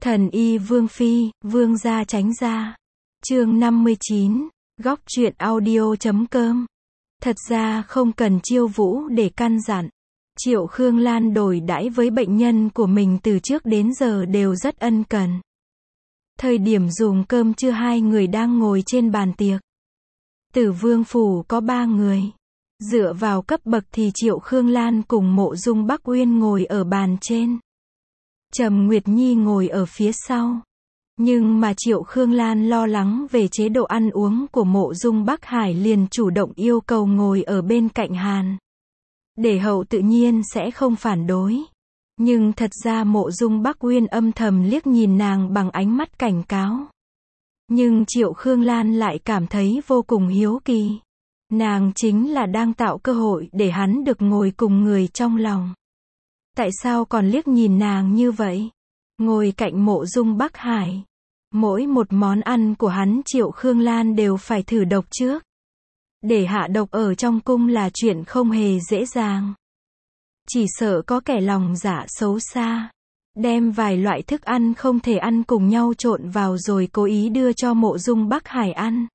Thần y Vương Phi, Vương gia tránh ra. Chương 59, góc truyện audio.com. Thật ra không cần Chiêu Vũ để căn dặn. Triệu Khương Lan đối đãi với bệnh nhân của mình từ trước đến giờ đều rất ân cần. Thời điểm dùng cơm trưa hai người đang ngồi trên bàn tiệc. Tử Vương phủ có 3 người. Dựa vào cấp bậc thì Triệu Khương Lan cùng Mộ Dung Bắc Uyên ngồi ở bàn trên. Trầm Nguyệt Nhi ngồi ở phía sau. Nhưng mà Triệu Khương Lan lo lắng về chế độ ăn uống của Mộ Dung Bắc Hải liền chủ động yêu cầu ngồi ở bên cạnh Hàn. Để hậu tự nhiên sẽ không phản đối. Nhưng thật ra Mộ Dung Bắc Uyên âm thầm liếc nhìn nàng bằng ánh mắt cảnh cáo. Nhưng Triệu Khương Lan lại cảm thấy vô cùng hiếu kỳ. Nàng chính là đang tạo cơ hội để hắn được ngồi cùng người trong lòng. Tại sao còn liếc nhìn nàng như vậy? Ngồi cạnh Mộ Dung Bắc Hải. Mỗi một món ăn của hắn Triệu Khương Lan đều phải thử độc trước. Để hạ độc ở trong cung là chuyện không hề dễ dàng. Chỉ sợ có kẻ lòng dạ xấu xa. Đem vài loại thức ăn không thể ăn cùng nhau trộn vào rồi cố ý đưa cho Mộ Dung Bắc Hải ăn.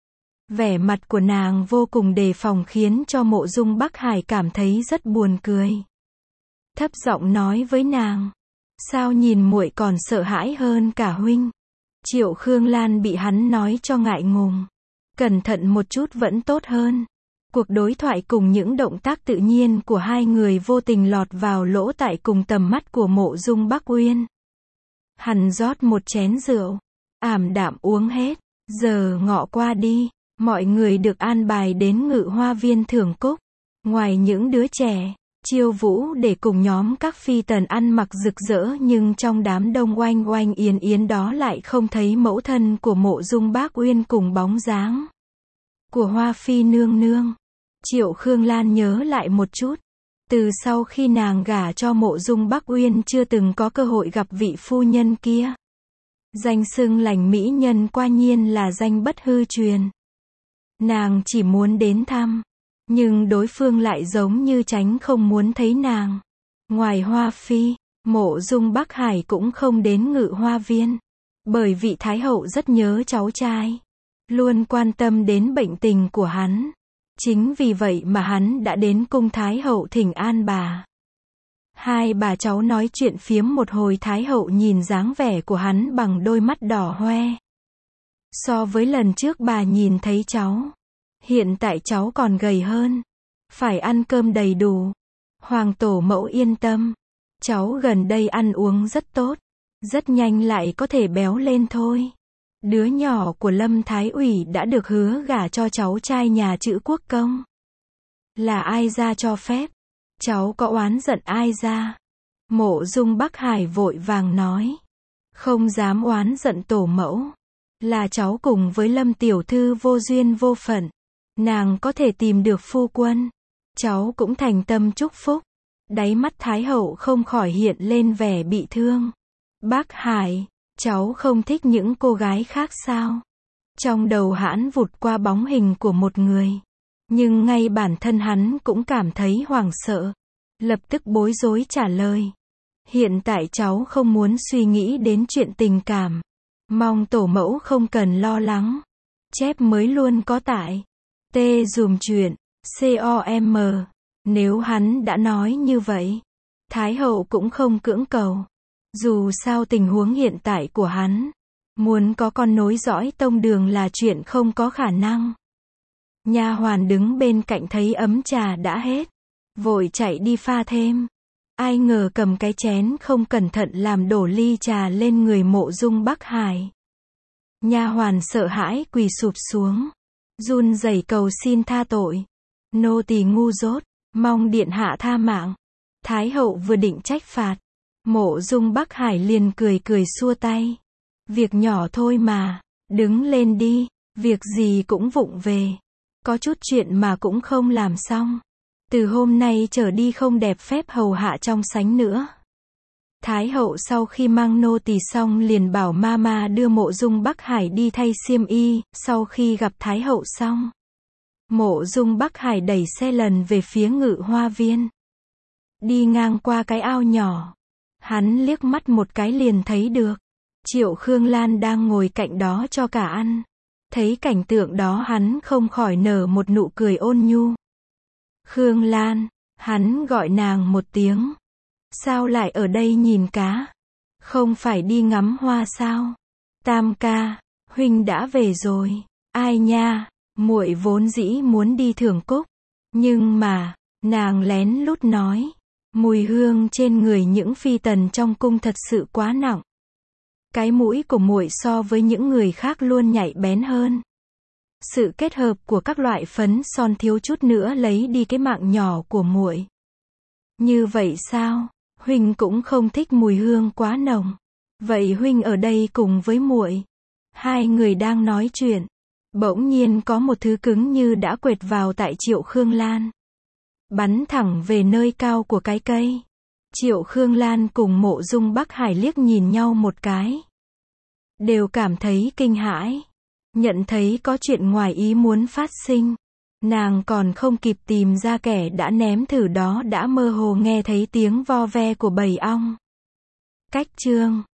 Vẻ mặt của nàng vô cùng đề phòng khiến cho Mộ Dung Bắc Hải cảm thấy rất buồn cười. Thấp giọng nói với nàng. Sao nhìn muội còn sợ hãi hơn cả huynh? Triệu Khương Lan bị hắn nói cho ngại ngùng. Cẩn thận một chút vẫn tốt hơn. Cuộc đối thoại cùng những động tác tự nhiên của hai người vô tình lọt vào lỗ tai cùng tầm mắt của Mộ Dung Bắc Uyên. Hắn rót một chén rượu. Ảm đạm uống hết. Giờ ngọ qua đi. Mọi người được an bài đến Ngự Hoa Viên thưởng cúc. Ngoài những đứa trẻ, Chiêu Vũ để cùng nhóm các phi tần ăn mặc rực rỡ nhưng trong đám đông oanh oanh yến yến đó lại không thấy mẫu thân của Mộ Dung Bắc Uyên cùng bóng dáng của Hoa Phi nương nương. Triệu Khương Lan nhớ lại một chút. Từ sau khi nàng gả cho Mộ Dung Bắc Uyên chưa từng có cơ hội gặp vị phu nhân kia. Danh xưng lành mỹ nhân quả nhiên là danh bất hư truyền. Nàng chỉ muốn đến thăm. Nhưng đối phương lại giống như tránh không muốn thấy nàng. Ngoài Hoa Phi, Mộ Dung Bắc Hải cũng không đến Ngự Hoa Viên. Bởi vị Thái Hậu rất nhớ cháu trai. Luôn quan tâm đến bệnh tình của hắn. Chính vì vậy mà hắn đã đến cung Thái Hậu thỉnh an bà. Hai bà cháu nói chuyện phiếm một hồi. Thái Hậu nhìn dáng vẻ của hắn bằng đôi mắt đỏ hoe. So với lần trước bà nhìn thấy cháu. Hiện tại cháu còn gầy hơn. Phải ăn cơm đầy đủ. Hoàng tổ mẫu yên tâm. Cháu gần đây ăn uống rất tốt. Rất nhanh lại có thể béo lên thôi. Đứa nhỏ của Lâm Thái Ủy đã được hứa gả cho cháu trai nhà Chữ Quốc công. Là ai ra cho phép? Cháu có oán giận ai ra? Mộ Dung Bắc Hải vội vàng nói. Không dám oán giận tổ mẫu. Là cháu cùng với Lâm tiểu thư vô duyên vô phận. Nàng có thể tìm được phu quân. Cháu cũng thành tâm chúc phúc. Đáy mắt Thái Hậu không khỏi hiện lên vẻ bị thương. Bác Hải, cháu không thích những cô gái khác sao? Trong đầu hắn vụt qua bóng hình của một người. Nhưng ngay bản thân hắn cũng cảm thấy hoảng sợ. Lập tức bối rối trả lời. Hiện tại cháu không muốn suy nghĩ đến chuyện tình cảm. Mong tổ mẫu không cần lo lắng. Chép mới luôn có tại. T dùm chuyện. COM. Nếu hắn đã nói như vậy. Thái Hậu cũng không cưỡng cầu. Dù sao tình huống hiện tại của hắn. Muốn có con nối dõi tông đường là chuyện không có khả năng. Nha hoàn đứng bên cạnh thấy ấm trà đã hết. Vội chạy đi pha thêm. Ai ngờ cầm cái chén không cẩn thận làm đổ ly trà lên người Mộ Dung Bắc Hải. Nha hoàn sợ hãi quỳ sụp xuống. Run rẩy cầu xin tha tội. Nô tỳ ngu dốt. Mong điện hạ tha mạng. Thái Hậu vừa định trách phạt. Mộ Dung Bắc Hải liền cười cười xua tay. Việc nhỏ thôi mà. Đứng lên đi. Việc gì cũng vụng về. Có chút chuyện mà cũng không làm xong. Từ hôm nay trở đi không đẹp phép hầu hạ trong sánh nữa. Thái Hậu sau khi mang nô tỳ xong liền bảo mama đưa Mộ Dung Bắc Hải đi thay xiêm y. Sau khi gặp Thái Hậu xong, Mộ Dung Bắc Hải đẩy xe lần về phía Ngự Hoa Viên. Đi ngang qua cái ao nhỏ, hắn liếc mắt một cái liền thấy được Triệu Khương Lan đang ngồi cạnh đó cho cả ăn. Thấy cảnh tượng đó hắn không khỏi nở một nụ cười ôn nhu. Khương Lan, hắn gọi nàng một tiếng. Sao lại ở đây nhìn cá? Không phải đi ngắm hoa sao? Tam ca, huynh đã về rồi. Ai nha, muội vốn dĩ muốn đi thưởng cúc. Nhưng mà, nàng lén lút nói. Mùi hương trên người những phi tần trong cung thật sự quá nặng. Cái mũi của muội so với những người khác luôn nhạy bén hơn. Sự kết hợp của các loại phấn son thiếu chút nữa lấy đi cái mạng nhỏ của muội. Như vậy sao? Huynh cũng không thích mùi hương quá nồng. Vậy huynh ở đây cùng với muội. Hai người đang nói chuyện. Bỗng nhiên có một thứ cứng như đã quệt vào tại Triệu Khương Lan. Bắn thẳng về nơi cao của cái cây. Triệu Khương Lan cùng Mộ Dung Bắc Hải liếc nhìn nhau một cái. Đều cảm thấy kinh hãi. Nhận thấy có chuyện ngoài ý muốn phát sinh. Nàng còn không kịp tìm ra kẻ đã ném thử đó đã mơ hồ nghe thấy tiếng vo ve của bầy ong. Cách chương